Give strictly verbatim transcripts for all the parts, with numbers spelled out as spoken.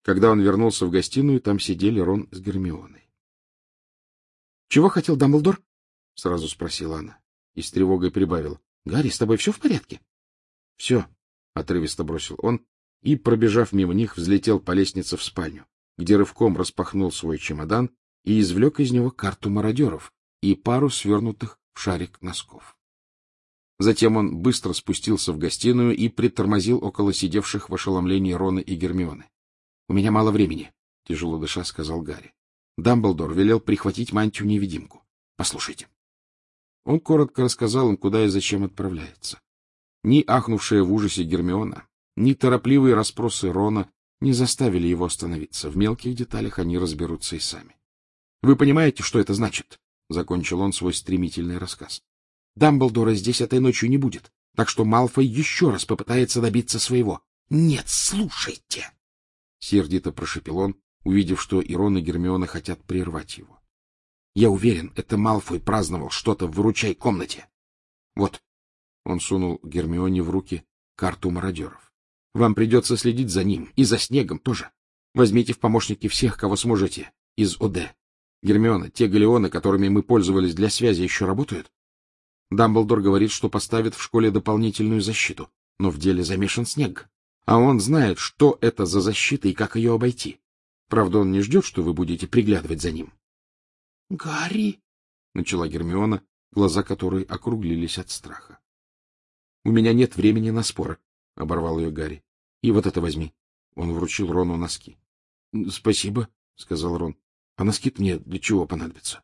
Когда он вернулся в гостиную, там сидели Рон с Гермионой. — Чего хотел Дамблдор? — сразу спросила она и с тревогой прибавила. — Гарри, с тобой все в порядке? — Все, — отрывисто бросил он и, пробежав мимо них, взлетел по лестнице в спальню, где рывком распахнул свой чемодан и извлек из него карту мародеров и пару свернутых в шарик носков. Затем он быстро спустился в гостиную и притормозил около сидевших в ошеломлении Рона и Гермионы. — У меня мало времени, — тяжело дыша сказал Гарри. Дамблдор велел прихватить мантию-невидимку. Послушайте. Он коротко рассказал им, куда и зачем отправляется. Ни ахнувшая в ужасе Гермиона, ни торопливые расспросы Рона не заставили его остановиться. В мелких деталях они разберутся и сами. — Вы понимаете, что это значит? — закончил он свой стремительный рассказ. — Дамблдора здесь этой ночью не будет, так что Малфой еще раз попытается добиться своего. — Нет, слушайте! — сердито прошепел он, увидев, что и Рон, и Гермиона хотят прервать его. — Я уверен, это Малфой праздновал что-то в выручай комнате. Вот. Он сунул Гермионе в руки карту мародеров. Вам придется следить за ним и за Снегом тоже. Возьмите в помощники всех, кого сможете, из ОД. Гермиона, те галеоны, которыми мы пользовались для связи, еще работают? Дамблдор говорит, что поставит в школе дополнительную защиту, но в деле замешан Снег. А он знает, что это за защита и как ее обойти. Правда, он не ждет, что вы будете приглядывать за ним. — Гарри! — начала Гермиона, глаза которой округлились от страха. — У меня нет времени на споры, — оборвал ее Гарри. — И вот это возьми. Он вручил Рону носки. — Спасибо, — сказал Рон. — А носки мне для чего понадобятся?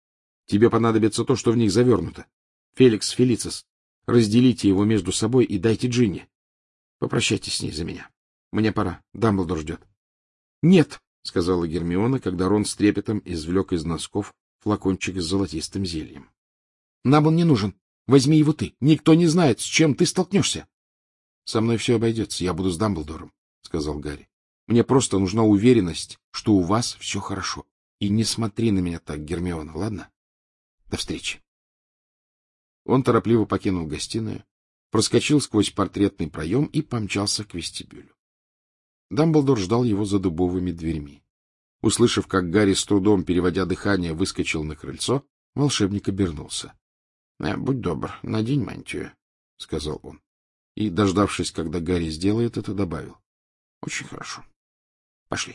— Тебе понадобится то, что в них завернуто. Феликс Фелицис. Разделите его между собой и дайте Джинни. Попрощайтесь с ней за меня. Мне пора. Дамблдор ждет. — Нет, — сказала Гермиона, когда Рон с трепетом извлек из носков флакончик с золотистым зельем. — Нам он не нужен. Возьми его ты. Никто не знает, с чем ты столкнешься. — Со мной все обойдется. Я буду с Дамблдором, — сказал Гарри. — Мне просто нужна уверенность, что у вас все хорошо. И не смотри на меня так, Гермиона, ладно? До встречи. Он торопливо покинул гостиную, проскочил сквозь портретный проем и помчался к вестибюлю. Дамблдор ждал его за дубовыми дверьми. Услышав, как Гарри с трудом, переводя дыхание, выскочил на крыльцо, волшебник обернулся. — Будь добр, надень мантию, — сказал он. И, дождавшись, когда Гарри сделает это, добавил. — Очень хорошо. Пошли.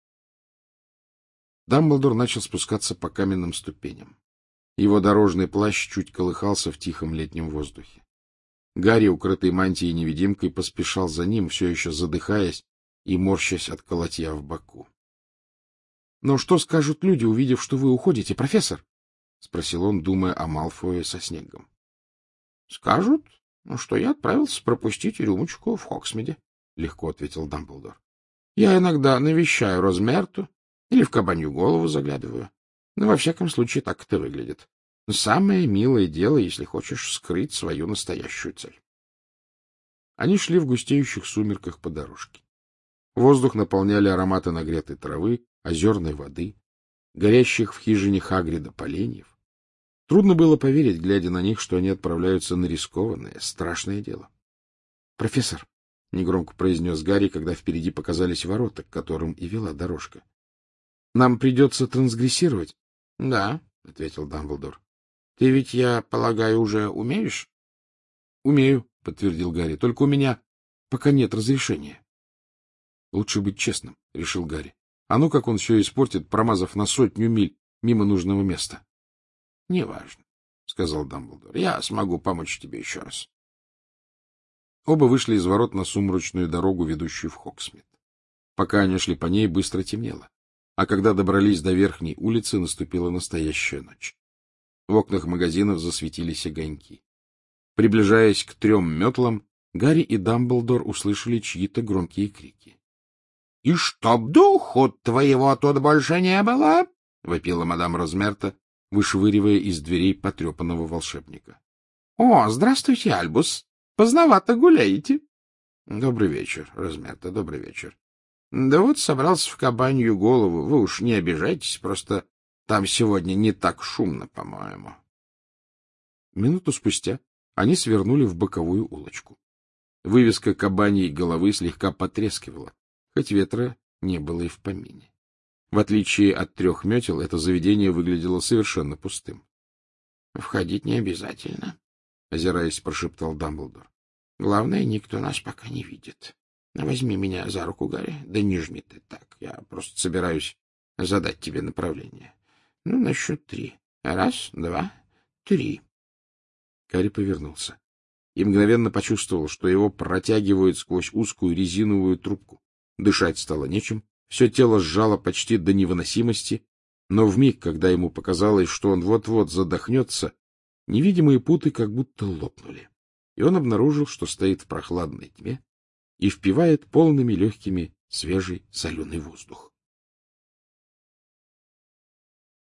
Дамблдор начал спускаться по каменным ступеням. Его дорожный плащ чуть колыхался в тихом летнем воздухе. Гарри, укрытый мантией-невидимкой, поспешал за ним, все еще задыхаясь и морщась от колотья в боку. — Но что скажут люди, увидев, что вы уходите, профессор? — спросил он, думая о Малфое со Снегом. — Скажут, что я отправился пропустить рюмочку в Хоксмиде, — легко ответил Дамблдор. — Я иногда навещаю Розмерту или в кабанью голову заглядываю. Но, во всяком случае, так это выглядит. Самое милое дело, если хочешь скрыть свою настоящую цель. Они шли в густеющих сумерках по дорожке. Воздух наполняли ароматы нагретой травы, озерной воды, горящих в хижине Хагрида поленьев. Трудно было поверить, глядя на них, что они отправляются на рискованное, страшное дело. — Профессор, — негромко произнес Гарри, когда впереди показались ворота, к которым и вела дорожка. — Нам придется трансгрессировать. — Да, — ответил Дамблдор. — Ты ведь, я полагаю, уже умеешь? — Умею, — подтвердил Гарри. — Только у меня пока нет разрешения. — Лучше быть честным, — решил Гарри. А ну, как он все испортит, промазав на сотню миль мимо нужного места. — Неважно, — сказал Дамблдор. — Я смогу помочь тебе еще раз. Оба вышли из ворот на сумрачную дорогу, ведущую в Хоксмит. Пока они шли по ней, быстро темнело. А когда добрались до верхней улицы, наступила настоящая ночь. В окнах магазинов засветились огоньки. Приближаясь к трем метлам, Гарри и Дамблдор услышали чьи-то громкие крики. — И чтоб духу твоего тут больше не было! — вопила мадам Розмерта, вышвыривая из дверей потрепанного волшебника. — О, здравствуйте, Альбус! Поздновато гуляете. — Добрый вечер, Розмерта, добрый вечер. — Да вот собрался в кабанью голову. Вы уж не обижайтесь, просто там сегодня не так шумно, по-моему. Минуту спустя они свернули в боковую улочку. Вывеска кабаньей головы слегка потрескивала, хоть ветра не было и в помине. В отличие от трех метел, это заведение выглядело совершенно пустым. — Входить не обязательно, — озираясь, прошептал Дамблдор. — Главное, никто нас пока не видит. Возьми меня за руку, Гарри, да не жми ты так. Я просто собираюсь задать тебе направление. Ну, на счет три. Раз, два, три. Гарри повернулся и мгновенно почувствовал, что его протягивают сквозь узкую резиновую трубку. Дышать стало нечем, все тело сжало почти до невыносимости, но вмиг, когда ему показалось, что он вот-вот задохнется, невидимые путы как будто лопнули, и он обнаружил, что стоит в прохладной тьме и впивает полными легкими свежий соленый воздух.